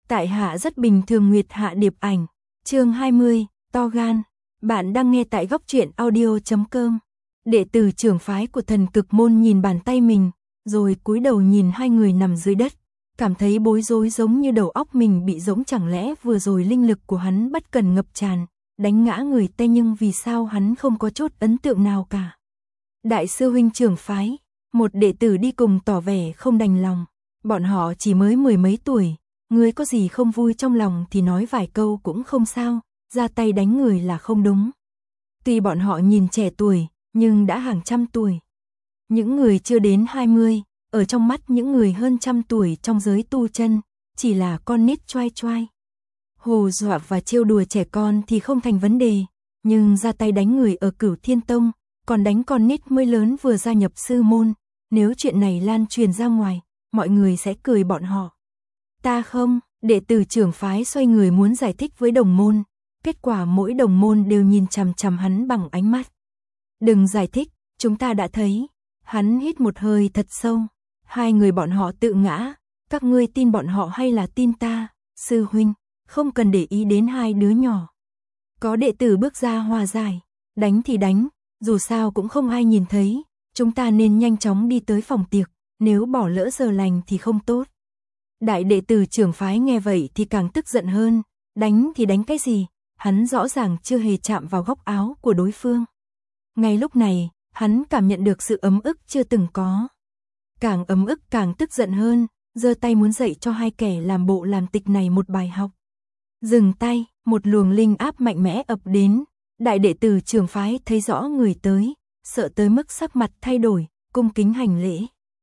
Tại hạ rất bình thường Nguyệt Hạ Điệp Ảnh, chương 20, to gan. Bạn đang nghe tại góc truyện audio.com. Đệ tử trưởng phái của Thần Cực Môn nhìn bàn tay mình, rồi cúi đầu nhìn hai người nằm dưới đất, cảm thấy bối rối giống như đầu óc mình bị rỗng, chẳng lẽ vừa rồi linh lực của hắn bất cần ngập tràn, đánh ngã người ta, nhưng vì sao hắn không có chút ấn tượng nào cả. Đại sư huynh trưởng phái, một đệ tử đi cùng tỏ vẻ không đành lòng, bọn họ chỉ mới mười mấy tuổi, ngươi có gì không vui trong lòng thì nói vài câu cũng không sao, ra tay đánh người là không đúng. Tuy bọn họ nhìn trẻ tuổi, nhưng đã hàng trăm tuổi. Những người chưa đến 20, ở trong mắt những người hơn trăm tuổi trong giới tu chân, chỉ là con nít choai choai. Hù dọa và trêu đùa trẻ con thì không thành vấn đề, nhưng ra tay đánh người ở Cửu Thiên Tông, còn đánh con nít mới lớn vừa gia nhập sư môn, nếu chuyện này lan truyền ra ngoài, mọi người sẽ cười bọn họ. Ta không, đệ tử trưởng phái xoay người muốn giải thích với đồng môn, kết quả mỗi đồng môn đều nhìn chằm chằm hắn bằng ánh mắt. Đừng giải thích, chúng ta đã thấy. Hắn hít một hơi thật sâu. Hai người bọn họ tự ngã, các ngươi tin bọn họ hay là tin ta? Sư huynh, không cần để ý đến hai đứa nhỏ. Có đệ tử bước ra hòa giải, đánh thì đánh, dù sao cũng không ai nhìn thấy, chúng ta nên nhanh chóng đi tới phòng tiệc, nếu bỏ lỡ giờ lành thì không tốt. Đại đệ tử trưởng phái nghe vậy thì càng tức giận hơn, đánh thì đánh cái gì, hắn rõ ràng chưa hề chạm vào góc áo của đối phương. Ngay lúc này, hắn cảm nhận được sự ấm ức chưa từng có. Càng ấm ức càng tức giận hơn, giơ tay muốn dạy cho hai kẻ làm bộ làm tịch này một bài học. Dừng tay, một luồng linh áp mạnh mẽ ập đến, đại đệ tử trưởng phái thấy rõ người tới, sợ tới mức sắc mặt thay đổi, cung kính hành lễ.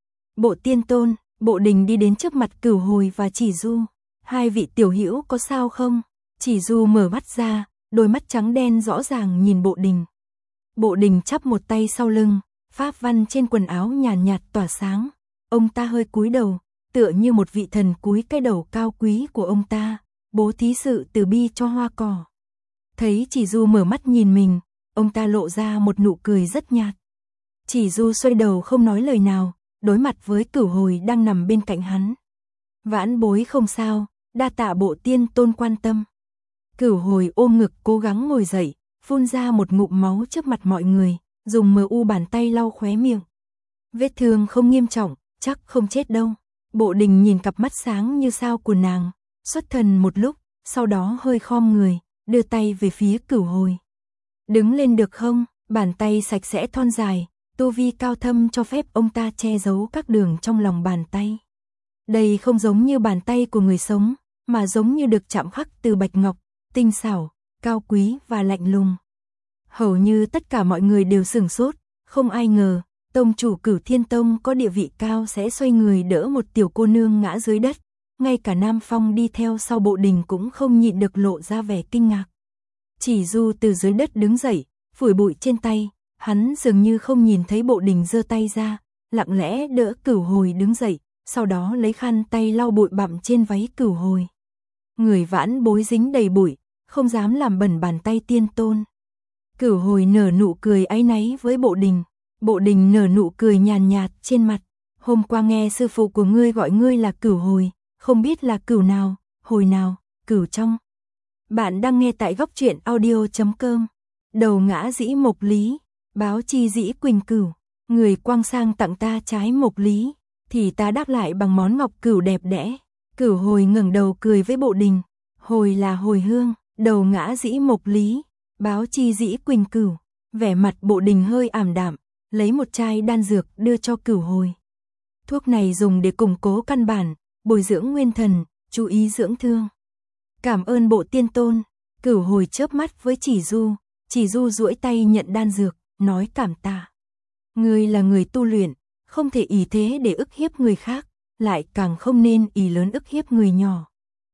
Bộ Tiên Tôn, Bộ Đình đi đến trước mặt Cửu Hồi và Chỉ Du. Hai vị tiểu hữu có sao không? Chỉ Du mở mắt ra, đôi mắt trắng đen rõ ràng nhìn Bộ Đình. Bộ Đình chắp một tay sau lưng, pháp văn trên quần áo nhàn nhạt tỏa sáng. Ông ta hơi cúi đầu, tựa như một vị thần cúi cái đầu cao quý của ông ta, bố thí sự từ bi cho hoa cỏ. Thấy Chỉ Du mở mắt nhìn mình, ông ta lộ ra một nụ cười rất nhạt. Chỉ Du xoay đầu không nói lời nào, đối mặt với Cửu Hồi đang nằm bên cạnh hắn. Vãn bối không sao, đa tạ Bộ Tiên Tôn quan tâm. Cửu Hồi ôm ngực cố gắng ngồi dậy, phun ra một ngụm máu trước mặt mọi người, dùng mu bàn tay lau khóe miệng. Vết thương không nghiêm trọng, chắc không chết đâu. Bộ Đình nhìn cặp mắt sáng như sao của nàng, xuất thần một lúc, sau đó hơi khom người, đưa tay về phía Cửu Hồi. Đứng lên được không? Bàn tay sạch sẽ thon dài, tu vi cao thâm cho phép ông ta che giấu các đường trong lòng bàn tay. Đây không giống như bàn tay của người sống, mà giống như được chạm khắc từ bạch ngọc, tinh xảo, cao quý và lạnh lùng. Hầu như tất cả mọi người đều sửng sốt, không ai ngờ, tông chủ Cửu Thiên Tông có địa vị cao sẽ xoay người đỡ một tiểu cô nương ngã dưới đất. Ngay cả Nam Phong đi theo sau Bộ Đình cũng không nhịn được lộ ra vẻ kinh ngạc. Chỉ Du từ dưới đất đứng dậy, phủi bụi trên tay, hắn dường như không nhìn thấy Bộ Đình giơ tay ra, lặng lẽ đỡ Cửu Hồi đứng dậy, sau đó lấy khăn tay lau bụi bặm trên váy Cửu Hồi. Người vãn bối dính đầy bụi, không dám làm bẩn bàn tay tiên tôn. Cửu Hồi nở nụ cười áy náy với Bộ Đình. Bộ Đình nở nụ cười nhàn nhạt trên mặt. Hôm qua nghe sư phụ của ngươi gọi ngươi là Cửu Hồi, không biết là Cửu nào, Hồi nào, Cửu trong. Bạn đang nghe tại góc truyện audio.com. Đầu ngã dĩ mộc lý, báo chi dĩ quỳnh cửu. Người quang sang tặng ta trái mộc lý, thì ta đáp lại bằng món ngọc cửu đẹp đẽ. Cửu Hồi ngẩng đầu cười với Bộ Đình. Hồi là hồi hương, đầu ngã dĩ mộc lý, báo chi dĩ quỳnh cửu. Vẻ mặt Bộ Đình hơi ảm đạm, lấy một chai đan dược đưa cho Cửu Hồi. Thuốc này dùng để củng cố căn bản, bồi dưỡng nguyên thần, chú ý dưỡng thương. Cảm ơn Bộ Tiên Tôn. Cửu Hồi chớp mắt với Chỉ Du. Chỉ Du duỗi tay nhận đan dược, nói cảm tạ. Ngươi là người tu luyện, không thể ỷ thế để ức hiếp người khác, lại càng không nên ỷ lớn ức hiếp người nhỏ.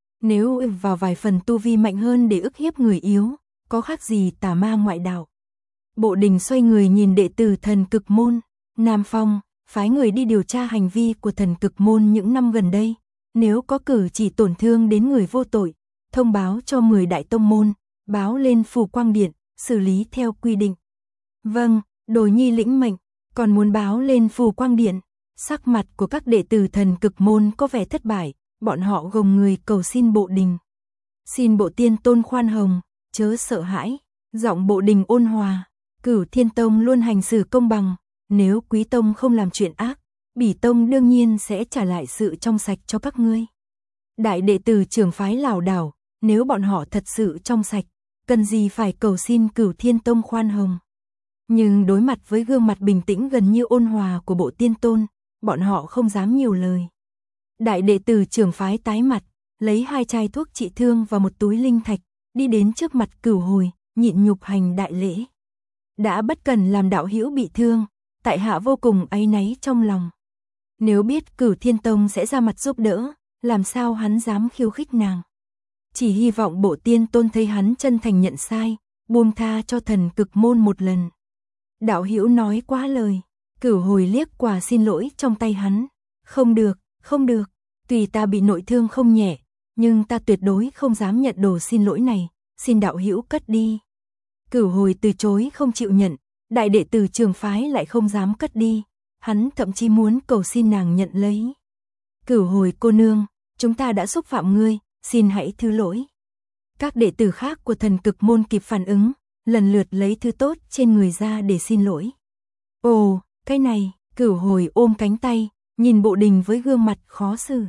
Nếu vào vài phần tu vi mạnh hơn để ức hiếp người yếu, có khác gì tà ma ngoại đạo. Bộ Đình xoay người nhìn đệ tử Thần Cực Môn. Nam Phong phái người đi điều tra hành vi của Thần Cực Môn những năm gần đây, nếu có cử chỉ tổn thương đến người vô tội, thông báo cho 10 đại tông môn, báo lên Phù Quang Điện, xử lý theo quy định. Vâng, Đồ Nhi lĩnh mệnh. Còn muốn báo lên Phù Quang Điện. Sắc mặt của các đệ tử Thần Cực Môn có vẻ thất bại, bọn họ gồng người cầu xin Bộ Đình. Xin Bộ Tiên Tôn khoan hồng, chớ sợ hãi. Giọng Bộ Đình ôn hòa, Cửu Thiên Tông luôn hành xử công bằng, nếu Quý Tông không làm chuyện ác, Bỉ Tông đương nhiên sẽ trả lại sự trong sạch cho các ngươi. Đại đệ tử trưởng phái lảo đảo, nếu bọn họ thật sự trong sạch, cần gì phải cầu xin Cửu Thiên Tông khoan hồng. Nhưng đối mặt với gương mặt bình tĩnh gần như ôn hòa của Bộ Tiên Tôn, bọn họ không dám nhiều lời. Đại đệ tử trưởng phái tái mặt, lấy 2 chai thuốc trị thương và một túi linh thạch, đi đến trước mặt Cửu Hồi, nhịn nhục hành đại lễ. Đã bất cần làm đạo hữu bị thương, tại hạ vô cùng áy náy trong lòng. Nếu biết Cửu Thiên Tông sẽ ra mặt giúp đỡ, làm sao hắn dám khiêu khích nàng. Chỉ hy vọng Bộ Tiên Tôn thấy hắn chân thành nhận sai, buông tha cho Thần Cực Môn một lần. Đạo hữu nói quá lời. Cửu Hồi liếc qua xin lỗi trong tay hắn. Không được, không được. Tuy ta bị nội thương không nhẹ, nhưng ta tuyệt đối không dám nhận đồ xin lỗi này. Xin đạo hữu cất đi. Cửu Hồi từ chối không chịu nhận. Đại đệ tử trường phái lại không dám cất đi. Hắn thậm chí muốn cầu xin nàng nhận lấy. Cửu Hồi cô nương, chúng ta đã xúc phạm ngươi, xin hãy thứ lỗi. Các đệ tử khác của Thần Cực Môn kịp phản ứng, lần lượt lấy thứ tốt trên người ra để xin lỗi. Ồ, cái này, Cửu Hồi ôm cánh tay, nhìn Bộ Đình với gương mặt khó xử.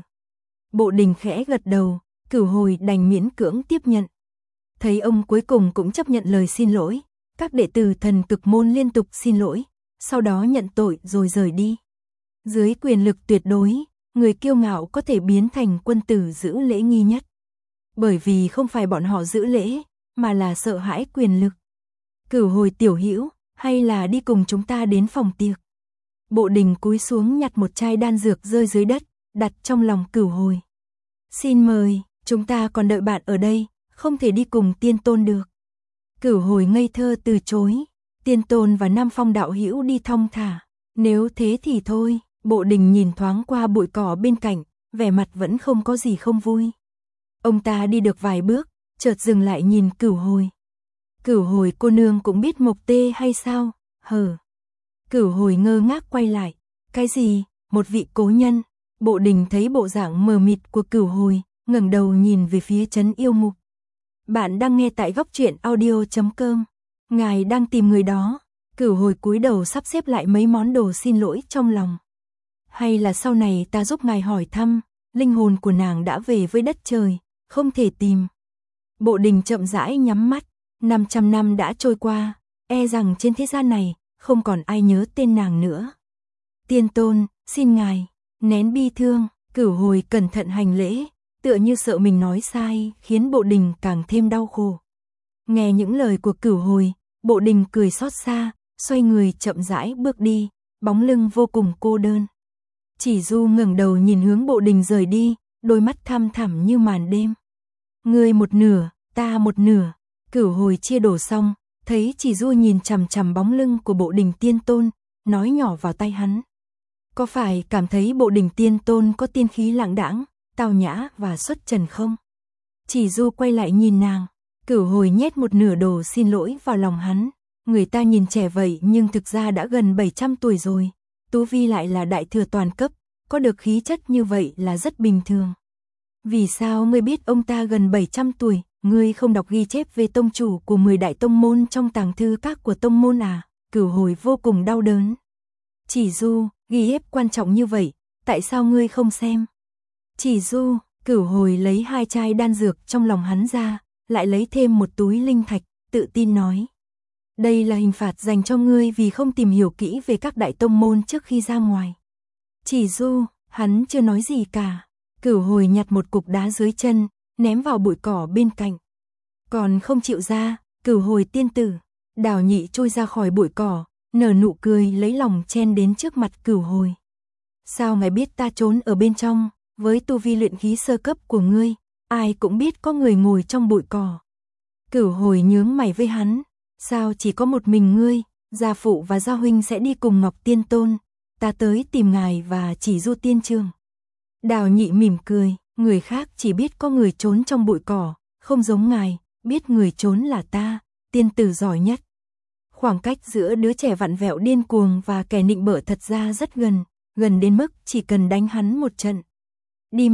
Bộ Đình khẽ gật đầu, Cửu Hồi đành miễn cưỡng tiếp nhận. Thấy ông cuối cùng cũng chấp nhận lời xin lỗi, các đệ tử Thần Cực Môn liên tục xin lỗi, sau đó nhận tội rồi rời đi. Dưới quyền lực tuyệt đối, người kiêu ngạo có thể biến thành quân tử giữ lễ nghi nhất. Bởi vì không phải bọn họ giữ lễ, mà là sợ hãi quyền lực. Cửu Hồi tiểu hữu, hay là đi cùng chúng ta đến phòng tiệc. Bộ Đình cúi xuống nhặt một chai đan dược rơi dưới đất, đặt trong lòng Cửu Hồi. Xin mời, chúng ta còn đợi bạn ở đây, không thể đi cùng Tiên Tôn được. Cửu Hồi ngây thơ từ chối. Tiên Tôn và Nam Phong đạo hữu đi thong thả. Nếu thế thì thôi. Bộ Đình nhìn thoáng qua bụi cỏ bên cạnh, vẻ mặt vẫn không có gì không vui. Ông ta đi được vài bước, chợt dừng lại nhìn Cửu Hồi. Cửu Hồi cô nương cũng biết mộc tê hay sao? Hờ. Cửu Hồi ngơ ngác quay lại. Cái gì? Một vị cố nhân. Bộ Đình thấy bộ dạng mờ mịt của Cửu Hồi, ngẩng đầu nhìn về phía Trấn Yêu Mục. Bạn đang nghe tại goctruyện.audio.com. Ngài đang tìm người đó. Cửu Hồi cúi đầu sắp xếp lại mấy món đồ xin lỗi trong lòng. Hay là sau này ta giúp ngài hỏi thăm, linh hồn của nàng đã về với đất trời, không thể tìm. Bộ Đình chậm rãi nhắm mắt, 500 năm đã trôi qua, e rằng trên thế gian này, không còn ai nhớ tên nàng nữa. Tiên Tôn, xin ngài, nén bi thương, Cửu Hồi cẩn thận hành lễ, tựa như sợ mình nói sai, khiến Bộ Đình càng thêm đau khổ. Nghe những lời của Cửu Hồi, Bộ Đình cười xót xa, xoay người chậm rãi bước đi, bóng lưng vô cùng cô đơn. Chỉ Du ngẩng đầu nhìn hướng Bộ Đình rời đi, đôi mắt thăm thẳm như màn đêm. Ngươi một nửa, ta một nửa. Cửu Hồi chia đổ xong, thấy Chỉ Du nhìn chằm chằm bóng lưng của Bộ Đình Tiên Tôn, nói nhỏ vào tai hắn. Có phải cảm thấy Bộ Đình Tiên Tôn có tiên khí lãng đãng, tao nhã và xuất trần không? Chỉ Du quay lại nhìn nàng, Cửu Hồi nhét một nửa đồ xin lỗi vào lòng hắn. Người ta nhìn trẻ vậy nhưng thực ra đã gần 700 tuổi rồi. Tu vi lại là đại thừa toàn cấp, có được khí chất như vậy là rất bình thường. Vì sao ngươi biết ông ta gần 700 tuổi, ngươi không đọc ghi chép về tông chủ của 10 đại tông môn trong tàng thư các của tông môn à? Cửu Hồi vô cùng đau đớn. Chỉ Du, ghi chép quan trọng như vậy, tại sao ngươi không xem? Chỉ Du, Cửu Hồi lấy 2 chai đan dược trong lòng hắn ra, lại lấy thêm một túi linh thạch, tự tin nói. Đây là hình phạt dành cho ngươi vì không tìm hiểu kỹ về các đại tông môn trước khi ra ngoài. Chỉ Du, hắn chưa nói gì cả. Cửu Hồi nhặt một cục đá dưới chân, ném vào bụi cỏ bên cạnh. Còn không chịu ra, Cửu Hồi tiên tử. Đào Nhị trôi ra khỏi bụi cỏ, nở nụ cười lấy lòng chen đến trước mặt Cửu Hồi. Sao ngài biết ta trốn ở bên trong, với tu vi luyện khí sơ cấp của ngươi, ai cũng biết có người ngồi trong bụi cỏ. Cửu Hồi nhướng mày với hắn. Sao chỉ có một mình ngươi, gia phụ và gia huynh sẽ đi cùng Ngọc Tiên Tôn, ta tới tìm ngài và Chỉ Du tiên trường. Đào Nhị mỉm cười, người khác chỉ biết có người trốn trong bụi cỏ, không giống ngài, biết người trốn là ta, tiên tử giỏi nhất. Khoảng cách giữa đứa trẻ vặn vẹo điên cuồng và kẻ nịnh bợ thật ra rất gần, gần đến mức chỉ cần đánh hắn một trận. Đi mau,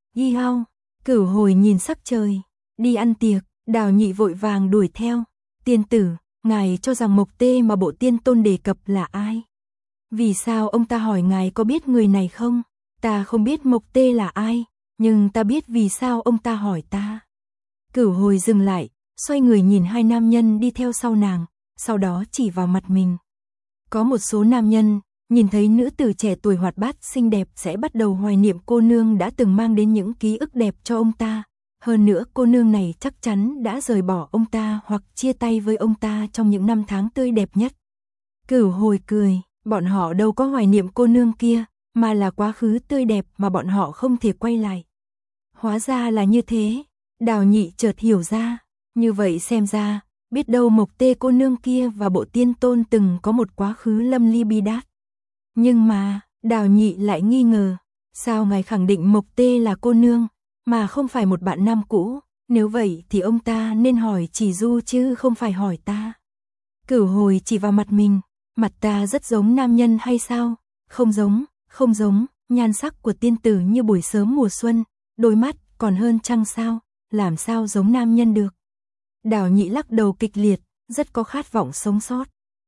Yi hao, Cửu Hồi nhìn sắc trời, đi ăn tiệc, Đào Nhị vội vàng đuổi theo. Tiên tử, ngài cho rằng Mộc Tê mà bộ tiên tôn đề cập là ai? Vì sao ông ta hỏi ngài có biết người này không? Ta không biết Mộc Tê là ai, nhưng ta biết vì sao ông ta hỏi ta. Cửu Hồi dừng lại, xoay người nhìn hai nam nhân đi theo sau nàng, sau đó chỉ vào mặt mình. Có một số nam nhân, nhìn thấy nữ tử trẻ tuổi hoạt bát xinh đẹp sẽ bắt đầu hoài niệm cô nương đã từng mang đến những ký ức đẹp cho ông ta. Hơn nữa cô nương này chắc chắn đã rời bỏ ông ta hoặc chia tay với ông ta trong những năm tháng tươi đẹp nhất. Cửu Hồi cười, bọn họ đâu có hoài niệm cô nương kia, mà là quá khứ tươi đẹp mà bọn họ không thể quay lại. Hóa ra là như thế, Đào Nhị chợt hiểu ra, như vậy xem ra, biết đâu Mộc Tê cô nương kia và bộ tiên tôn từng có một quá khứ lâm ly bi đát. Nhưng mà, Đào Nhị lại nghi ngờ, sao ngài khẳng định Mộc Tê là cô nương, mà không phải một bạn nam cũ, nếu vậy thì ông ta nên hỏi Chỉ Du chứ không phải hỏi ta. Cửu Hồi chỉ vào mặt mình, mặt ta rất giống nam nhân hay sao? Không giống, không giống, nhan sắc của tiên tử như buổi sớm mùa xuân, đôi mắt còn hơn trăng sao, làm sao giống nam nhân được. Đào Nhị lắc đầu kịch liệt, rất có khát vọng sống sót.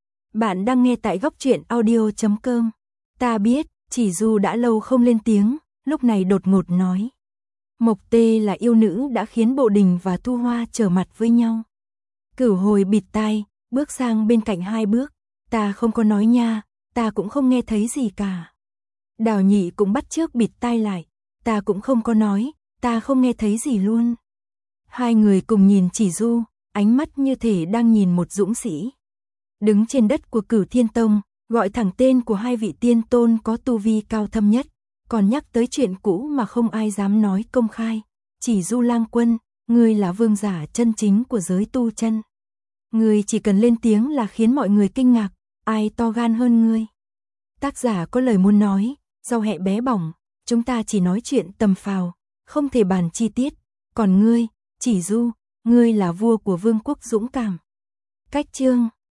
Bạn đang nghe tại góc truyện audio.com. Ta biết, Chỉ Du đã lâu không lên tiếng, lúc này đột ngột nói. Mộc Tê là yêu nữ đã khiến Bộ Đình và Thu Hoa trở mặt với nhau. Cửu Hồi bịt tai, bước sang bên cạnh hai bước. Ta không có nói nha, ta cũng không nghe thấy gì cả. Đào Nhị cũng bắt chước bịt tai lại. Ta cũng không có nói, ta không nghe thấy gì luôn. Hai người cùng nhìn Chỉ Du, ánh mắt như thể đang nhìn một dũng sĩ. Đứng trên đất của Cửu Thiên Tông, gọi thẳng tên của hai vị tiên tôn có tu vi cao thâm nhất, còn nhắc tới chuyện cũ mà không ai dám nói công khai. Chỉ Du lang quân, ngươi là vương giả chân chính của giới tu chân. Ngươi chỉ cần lên tiếng là khiến mọi người kinh ngạc, ai to gan hơn ngươi. Tác giả có lời muốn nói, rau hẹ bé bỏng, chúng ta chỉ nói chuyện tầm phào, không thể bàn chi tiết. Còn ngươi, Chỉ Du, ngươi là vua của vương quốc dũng cảm. Cách chương